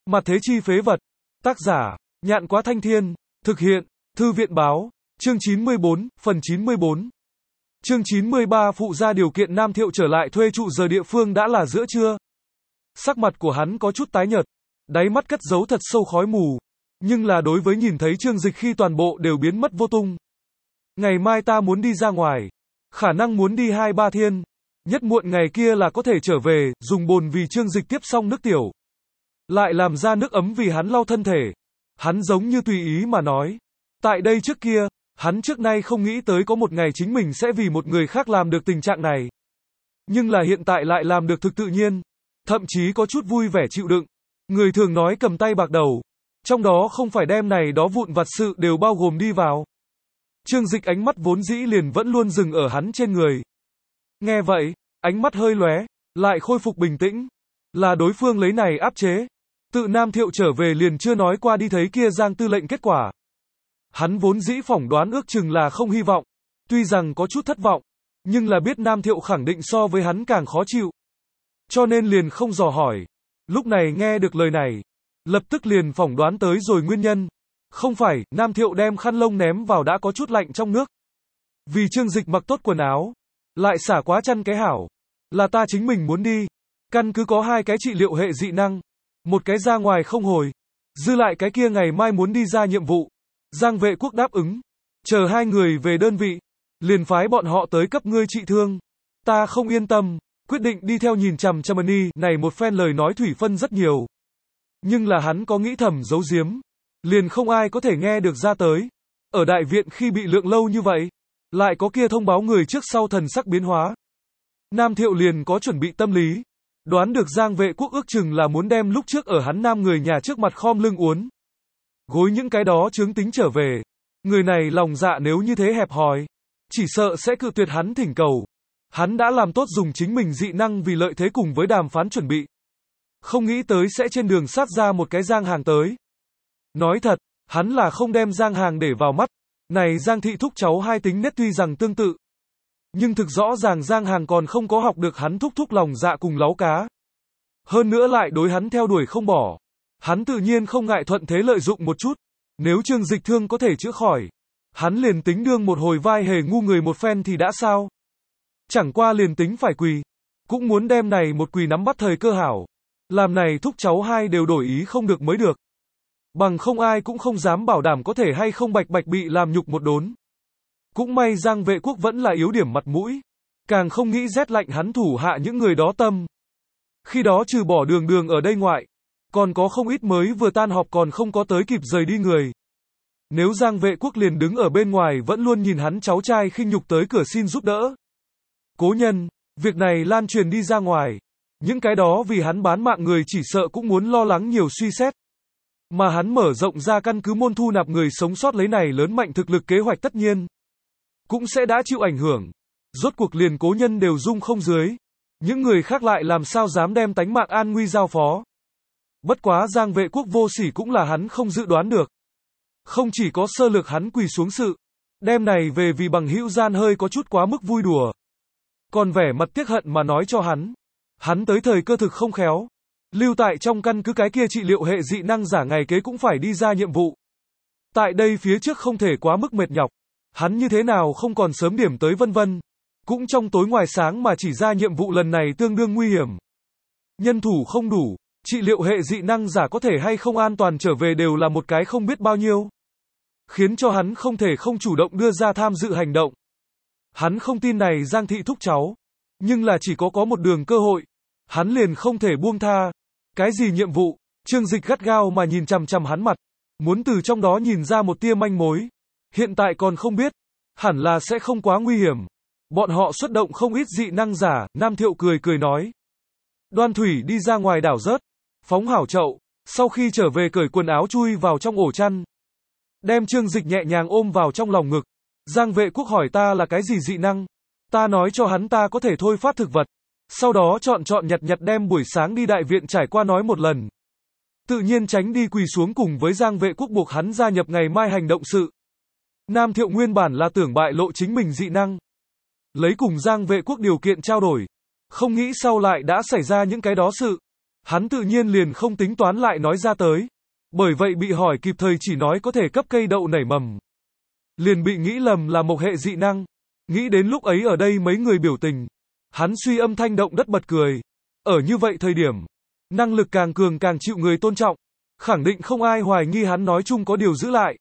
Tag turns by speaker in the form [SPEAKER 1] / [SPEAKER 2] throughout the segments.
[SPEAKER 1] Mặt thế chi phế vật. Tác giả, Nhạn Quá Thanh Thiên. Thực hiện, Thư viện báo. Chương 94, phần 94. Chương 93 phụ ra điều kiện Nam Thiệu trở lại thuê trụ giờ địa phương đã là giữa trưa. Sắc mặt của hắn có chút tái nhợt, đáy mắt cất giấu thật sâu khói mù. Nhưng là đối với nhìn thấy Trương Dịch khi toàn bộ đều biến mất vô tung. Ngày mai ta muốn đi ra ngoài. Khả năng muốn đi 2-3 thiên. Nhất muộn ngày kia là có thể trở về, dùng bồn vì Trương Dịch tiếp xong nước tiểu. Lại làm ra nước ấm vì hắn lau thân thể. Hắn giống như tùy ý mà nói. Tại đây trước kia, hắn trước nay không nghĩ tới có một ngày chính mình sẽ vì một người khác làm được tình trạng này. Nhưng là hiện tại lại làm được thực tự nhiên. Thậm chí có chút vui vẻ chịu đựng. Người thường nói cầm tay bạc đầu. Trong đó không phải đem này đó vụn vặt sự đều bao gồm đi vào. Trương Dịch ánh mắt vốn dĩ liền vẫn luôn dừng ở hắn trên người. Nghe vậy, ánh mắt hơi lóe, lại khôi phục bình tĩnh. Là đối phương lấy này áp chế. Tự Nam Thiệu trở về liền chưa nói qua đi thấy kia Giang tư lệnh kết quả. Hắn vốn dĩ phỏng đoán ước chừng là không hy vọng. Tuy rằng có chút thất vọng, nhưng là biết Nam Thiệu khẳng định so với hắn càng khó chịu. Cho nên liền không dò hỏi. Lúc này nghe được lời này, lập tức liền phỏng đoán tới rồi nguyên nhân. Không phải, Nam Thiệu đem khăn lông ném vào đã có chút lạnh trong nước. Vì Trương Dịch mặc tốt quần áo, lại xả quá chăn cái hảo. Là ta chính mình muốn đi. Căn cứ có 2 cái trị liệu hệ dị năng. Một cái ra ngoài không hồi. Dư lại cái kia ngày mai muốn đi ra nhiệm vụ. Giang Vệ Quốc đáp ứng. Chờ 2 người về đơn vị. Liền phái bọn họ tới cấp ngươi trị thương. Ta không yên tâm. Quyết định đi theo nhìn chằm Chamani. Này một phen lời nói thủy phân rất nhiều. Nhưng là hắn có nghĩ thầm giấu giếm. Liền không ai có thể nghe được ra tới. Ở đại viện khi bị lượng lâu như vậy. Lại có kia thông báo người trước sau thần sắc biến hóa. Nam Thiệu liền có chuẩn bị tâm lý. Đoán được Giang Vệ Quốc ước chừng là muốn đem lúc trước ở hắn nam người nhà trước mặt khom lưng uốn. Gối những cái đó chướng tính trở về. Người này lòng dạ nếu như thế hẹp hòi. Chỉ sợ sẽ cự tuyệt hắn thỉnh cầu. Hắn đã làm tốt dùng chính mình dị năng vì lợi thế cùng với đàm phán chuẩn bị. Không nghĩ tới sẽ trên đường sát ra một cái Giang Hàng tới. Nói thật, hắn là không đem Giang Hàng để vào mắt. Này Giang thị thúc cháu hai tính nết tuy rằng tương tự. Nhưng thực rõ ràng Giang Hàng còn không có học được hắn thúc lòng dạ cùng láu cá. Hơn nữa lại đối hắn theo đuổi không bỏ. Hắn tự nhiên không ngại thuận thế lợi dụng một chút. Nếu Trương Dịch thương có thể chữa khỏi. Hắn liền tính đương một hồi vai hề ngu người một phen thì đã sao? Chẳng qua liền tính phải quỳ. Cũng muốn đem này một quỳ nắm bắt thời cơ hảo. Làm này thúc cháu hai đều đổi ý không được mới được. Bằng không ai cũng không dám bảo đảm có thể hay không bạch bạch bị làm nhục một đốn. Cũng may Giang Vệ Quốc vẫn là yếu điểm mặt mũi. Càng không nghĩ rét lạnh hắn thủ hạ những người đó tâm. Khi đó trừ bỏ đường ở đây ngoại. Còn có không ít mới vừa tan họp còn không có tới kịp rời đi người. Nếu Giang Vệ Quốc liền đứng ở bên ngoài vẫn luôn nhìn hắn cháu trai khinh nhục tới cửa xin giúp đỡ. Cố nhân, việc này lan truyền đi ra ngoài. Những cái đó vì hắn bán mạng người chỉ sợ cũng muốn lo lắng nhiều suy xét. Mà hắn mở rộng ra căn cứ môn thu nạp người sống sót lấy này lớn mạnh thực lực kế hoạch tất nhiên. Cũng sẽ đã chịu ảnh hưởng. Rốt cuộc liền cố nhân đều dung không dưới. Những người khác lại làm sao dám đem tánh mạng an nguy giao phó. Bất quá Giang Vệ Quốc vô sỉ cũng là hắn không dự đoán được. Không chỉ có sơ lược hắn quỳ xuống sự. Đem này về vì bằng hữu gian hơi có chút quá mức vui đùa. Còn vẻ mặt tiếc hận mà nói cho hắn. Hắn tới thời cơ thực không khéo. Lưu tại trong căn cứ cái kia trị liệu hệ dị năng giả ngày kế cũng phải đi ra nhiệm vụ. Tại đây phía trước không thể quá mức mệt nhọc. Hắn như thế nào không còn sớm điểm tới vân vân. Cũng trong tối ngoài sáng mà chỉ ra nhiệm vụ lần này tương đương nguy hiểm. Nhân thủ không đủ, trị liệu hệ dị năng giả có thể hay không an toàn trở về đều là một cái không biết bao nhiêu. Khiến cho hắn không thể không chủ động đưa ra tham dự hành động. Hắn không tin này Giang thị thúc cháu. Nhưng là chỉ có một đường cơ hội. Hắn liền không thể buông tha. Cái gì nhiệm vụ? Trương Dịch gắt gao mà nhìn chằm chằm hắn mặt. Muốn từ trong đó nhìn ra một tia manh mối. Hiện tại còn không biết. Hẳn là sẽ không quá nguy hiểm. Bọn họ xuất động không ít dị năng giả. Nam Thiệu cười nói. Đoan Thủy đi ra ngoài đảo rớt. Phóng hảo chậu. Sau khi trở về cởi quần áo chui vào trong ổ chăn. Đem Trương Dịch nhẹ nhàng ôm vào trong lòng ngực. Giang Vệ Quốc hỏi ta là cái gì dị năng. Ta nói cho hắn ta có thể thôi phát thực vật. Sau đó chọn nhặt đem buổi sáng đi đại viện trải qua nói một lần. Tự nhiên tránh đi quỳ xuống cùng với Giang Vệ Quốc buộc hắn gia nhập ngày mai hành động sự. Nam Thiệu nguyên bản là tưởng bại lộ chính mình dị năng. Lấy cùng Giang Vệ Quốc điều kiện trao đổi. Không nghĩ sau lại đã xảy ra những cái đó sự. Hắn tự nhiên liền không tính toán lại nói ra tới. Bởi vậy bị hỏi kịp thời chỉ nói có thể cấp cây đậu nảy mầm. Liền bị nghĩ lầm là một hệ dị năng. Nghĩ đến lúc ấy ở đây mấy người biểu tình. Hắn suy âm thanh động đất bật cười. Ở như vậy thời điểm, năng lực càng cường càng chịu người tôn trọng. Khẳng định không ai hoài nghi hắn nói chung có điều giữ lại.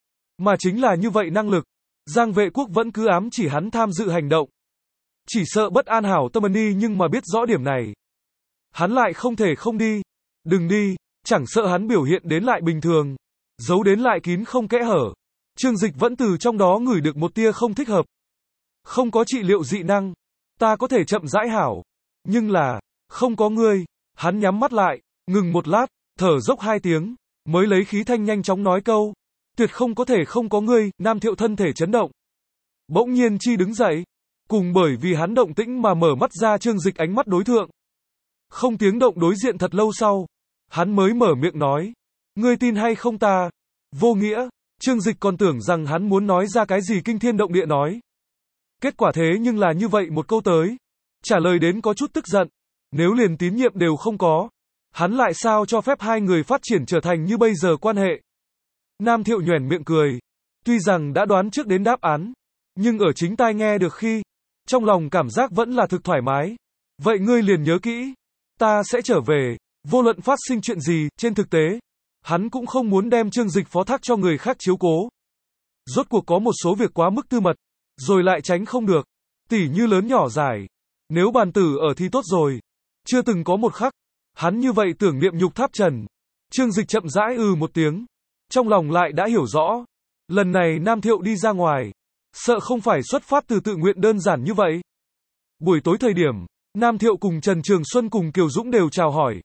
[SPEAKER 1] Mà chính là như vậy năng lực. Giang Vệ Quốc vẫn cứ ám chỉ hắn tham dự hành động. Chỉ sợ bất an hảo tâm đi nhưng mà biết rõ điểm này. Hắn lại không thể không đi. Đừng đi, chẳng sợ hắn biểu hiện đến lại bình thường. Giấu đến lại kín không kẽ hở. Trương Dịch vẫn từ trong đó ngửi được một tia không thích hợp. Không có trị liệu dị năng. Ta có thể chậm rãi hảo. Nhưng là, không có ngươi. Hắn nhắm mắt lại, ngừng một lát, thở dốc 2 tiếng. Mới lấy khí thanh nhanh chóng nói câu. Tuyệt không có thể không có ngươi. Nam Thiệu thân thể chấn động. Bỗng nhiên chi đứng dậy. Cùng bởi vì hắn động tĩnh mà mở mắt ra Trương Dịch ánh mắt đối thượng. Không tiếng động đối diện thật lâu sau. Hắn mới mở miệng nói. Ngươi tin hay không ta? Vô nghĩa. Trương Dịch còn tưởng rằng hắn muốn nói ra cái gì kinh thiên động địa nói. Kết quả thế nhưng là như vậy một câu tới. Trả lời đến có chút tức giận. Nếu liền tín nhiệm đều không có. Hắn lại sao cho phép hai người phát triển trở thành như bây giờ quan hệ. Nam Thiệu nhoẻn miệng cười. Tuy rằng đã đoán trước đến đáp án. Nhưng ở chính tai nghe được khi. Trong lòng cảm giác vẫn là thực thoải mái. Vậy ngươi liền nhớ kỹ. Ta sẽ trở về. Vô luận phát sinh chuyện gì, trên thực tế. Hắn cũng không muốn đem Trương Dịch phó thác cho người khác chiếu cố. Rốt cuộc có một số việc quá mức tư mật. Rồi lại tránh không được. Tỉ như lớn nhỏ giải. Nếu bàn tử ở thì tốt rồi. Chưa từng có một khắc. Hắn như vậy tưởng niệm nhục tháp trần. Trương Dịch chậm rãi một tiếng. Trong lòng lại đã hiểu rõ. Lần này Nam Thiệu đi ra ngoài. Sợ không phải xuất phát từ tự nguyện đơn giản như vậy. Buổi tối thời điểm, Nam Thiệu cùng Trần Trường Xuân cùng Kiều Dũng đều chào hỏi.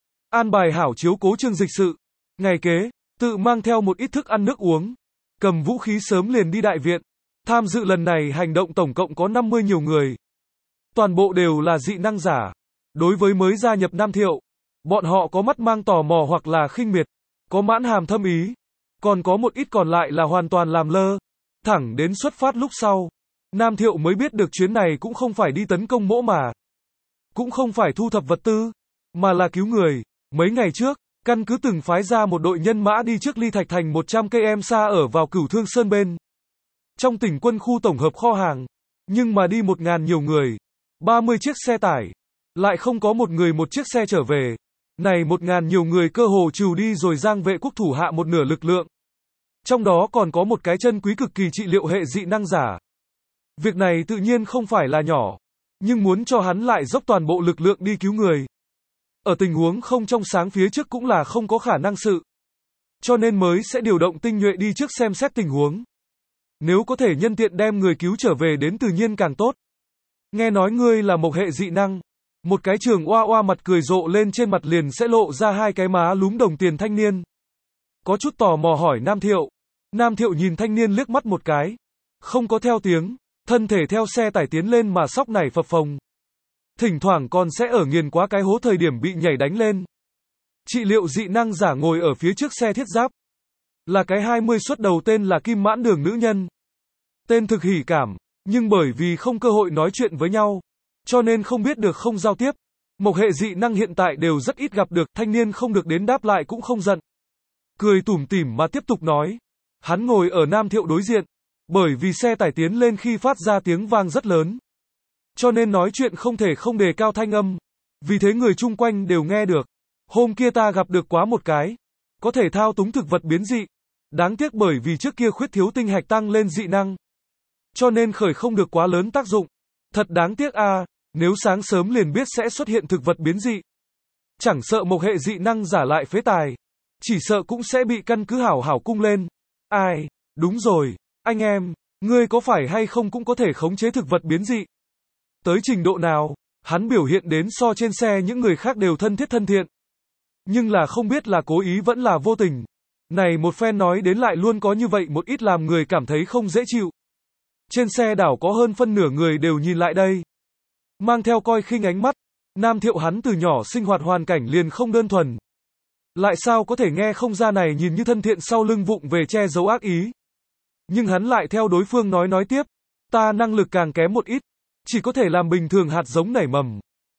[SPEAKER 1] An bài hảo chiếu cố Trương Dịch sự. Ngày kế, tự mang theo một ít thức ăn nước uống. Cầm vũ khí sớm liền đi đại viện. Tham dự lần này hành động tổng cộng có 50 nhiều người. Toàn bộ đều là dị năng giả. Đối với mới gia nhập Nam Thiệu, bọn họ có mắt mang tò mò hoặc là khinh miệt, có mãn hàm thâm ý, còn có một ít còn lại là hoàn toàn làm lơ. Thẳng đến xuất phát lúc sau, Nam Thiệu mới biết được chuyến này cũng không phải đi tấn công mỗ mà, cũng không phải thu thập vật tư, mà là cứu người. Mấy ngày trước, căn cứ từng phái ra một đội nhân mã đi trước Ly Thạch Thành 100 km xa ở vào Cửu Thương Sơn bên. Trong tỉnh quân khu tổng hợp kho hàng, nhưng mà đi 1.000 nhiều người, 30 chiếc xe tải, lại không có một người một chiếc xe trở về. Này 1.000 nhiều người cơ hồ trừ đi rồi Giang Vệ Quốc thủ hạ một nửa lực lượng. Trong đó còn có một cái chân quý cực kỳ trị liệu hệ dị năng giả. Việc này tự nhiên không phải là nhỏ, nhưng muốn cho hắn lại dốc toàn bộ lực lượng đi cứu người. Ở tình huống không trong sáng phía trước cũng là không có khả năng sự. Cho nên mới sẽ điều động tinh nhuệ đi trước xem xét tình huống. Nếu có thể nhân tiện đem người cứu trở về đến tự nhiên càng tốt. Nghe nói ngươi là một hệ dị năng. Một cái trường oa oa mặt cười rộ lên trên mặt liền sẽ lộ ra 2 cái má lúm đồng tiền thanh niên. Có chút tò mò hỏi Nam Thiệu. Nam Thiệu nhìn thanh niên liếc mắt một cái. Không có theo tiếng, thân thể theo xe tải tiến lên mà sóc nảy phập phồng. Thỉnh thoảng còn sẽ ở nghiền quá cái hố thời điểm bị nhảy đánh lên. Trị liệu dị năng giả ngồi ở phía trước xe thiết giáp. Là cái 20 xuất đầu tên là Kim Mãn Đường nữ nhân. Tên thực hỉ cảm, nhưng bởi vì không cơ hội nói chuyện với nhau, cho nên không biết được không giao tiếp. Một hệ dị năng hiện tại đều rất ít gặp được, thanh niên không được đến đáp lại cũng không giận. Cười tủm tỉm mà tiếp tục nói. Hắn ngồi ở Nam Thiệu đối diện, bởi vì xe tải tiến lên khi phát ra tiếng vang rất lớn. Cho nên nói chuyện không thể không đề cao thanh âm. Vì thế người chung quanh đều nghe được. Hôm kia ta gặp được quá một cái. Có thể thao túng thực vật biến dị. Đáng tiếc bởi vì trước kia khuyết thiếu tinh hạch tăng lên dị năng. Cho nên khởi không được quá lớn tác dụng. Thật đáng tiếc a, nếu sáng sớm liền biết sẽ xuất hiện thực vật biến dị. Chẳng sợ một hệ dị năng giả lại phế tài. Chỉ sợ cũng sẽ bị căn cứ hảo hảo cung lên. Ai, đúng rồi, anh em, ngươi có phải hay không cũng có thể khống chế thực vật biến dị. Tới trình độ nào, hắn biểu hiện đến so trên xe những người khác đều thân thiết thân thiện. Nhưng là không biết là cố ý vẫn là vô tình. Này một phen nói đến lại luôn có như vậy một ít làm người cảm thấy không dễ chịu. Trên xe đảo có hơn phân nửa người đều nhìn lại đây. Mang theo coi khinh ánh mắt, Nam Thiệu hắn từ nhỏ sinh hoạt hoàn cảnh liền không đơn thuần. Lại sao có thể nghe không ra này nhìn như thân thiện sau lưng vụng về che giấu ác ý. Nhưng hắn lại theo đối phương nói tiếp. Ta năng lực càng kém một ít. Chỉ có thể làm bình thường hạt giống nảy mầm.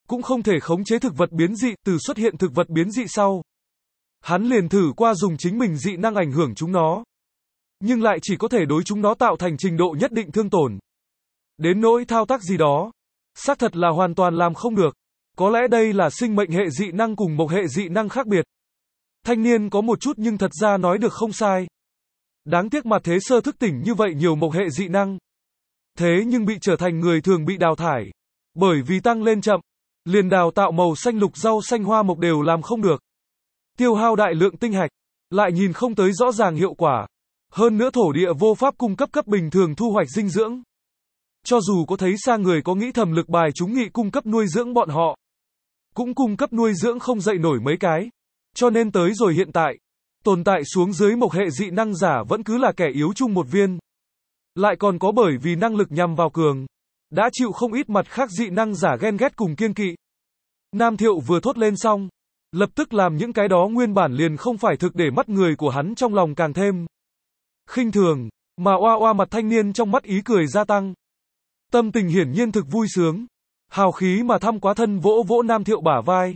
[SPEAKER 1] cũng không thể khống chế thực vật biến dị, từ xuất hiện thực vật biến dị sau. Hắn liền thử qua dùng chính mình dị năng ảnh hưởng chúng nó. Nhưng lại chỉ có thể đối chúng nó tạo thành trình độ nhất định thương tổn. Đến nỗi thao tác gì đó, xác thật là hoàn toàn làm không được. Có lẽ đây là sinh mệnh hệ dị năng cùng mộc hệ dị năng khác biệt. Thanh niên có một chút nhưng thật ra nói được không sai. Đáng tiếc mà thế sơ thức tỉnh như vậy nhiều mộc hệ dị năng. Thế nhưng bị trở thành người thường bị đào thải. Bởi vì tăng lên chậm, liền đào tạo màu xanh lục rau xanh hoa mộc đều làm không được. Tiêu hao đại lượng tinh hạch, lại nhìn không tới rõ ràng hiệu quả. Hơn nữa thổ địa vô pháp cung cấp cấp bình thường thu hoạch dinh dưỡng. Cho dù có thấy xa người có nghĩ thầm lực bài chúng nghị cung cấp nuôi dưỡng bọn họ, cũng cung cấp nuôi dưỡng không dậy nổi mấy cái. Cho nên tới rồi hiện tại, tồn tại xuống dưới mộc hệ dị năng giả vẫn cứ là kẻ yếu chung một viên. Lại còn có bởi vì năng lực nhằm vào cường, đã chịu không ít mặt khác dị năng giả ghen ghét cùng kiêng kỵ. Nam Thiệu vừa thốt lên xong, lập tức làm những cái đó nguyên bản liền không phải thực để mắt người của hắn trong lòng càng thêm khinh thường, mà oa oa mặt thanh niên trong mắt ý cười gia tăng. Tâm tình hiển nhiên thực vui sướng, hào khí mà thăm quá thân vỗ vỗ Nam Thiệu bả vai.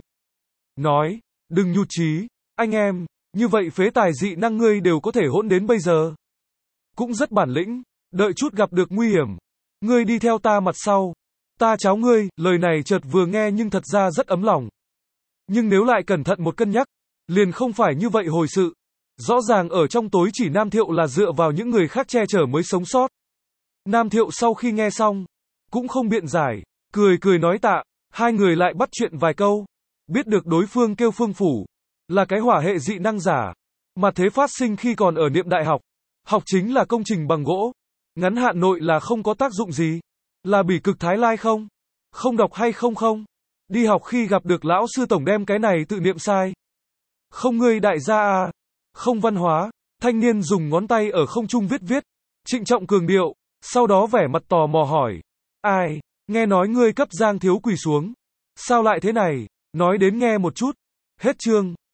[SPEAKER 1] Nói, đừng nhụt chí, anh em, như vậy phế tài dị năng ngươi đều có thể hỗn đến bây giờ. Cũng rất bản lĩnh, đợi chút gặp được nguy hiểm. Ngươi đi theo ta mặt sau. Ta cháo ngươi, lời này chợt vừa nghe nhưng thật ra rất ấm lòng. Nhưng nếu lại cẩn thận một cân nhắc, liền không phải như vậy hồi sự. Rõ ràng ở trong tối chỉ Nam Thiệu là dựa vào những người khác che chở mới sống sót. Nam Thiệu sau khi nghe xong, cũng không biện giải, cười cười nói tạ, hai người lại bắt chuyện vài câu. Biết được đối phương kêu Phương Phủ, là cái hỏa hệ dị năng giả, mà thế phát sinh khi còn ở niệm đại học. Học chính là công trình bằng gỗ. Ngắn hạn nội là không có tác dụng gì. Là bỉ cực Thái Lai không? Không đọc hay không không? Đi học khi gặp được lão sư tổng đem cái này tự niệm sai. Không ngươi đại gia à? Không văn hóa. Thanh niên dùng ngón tay ở không trung viết viết. Trịnh trọng cường điệu. Sau đó vẻ mặt tò mò hỏi. Ai? Nghe nói ngươi cấp Giang thiếu quỳ xuống. Sao lại thế này? Nói đến nghe một chút. Hết chương.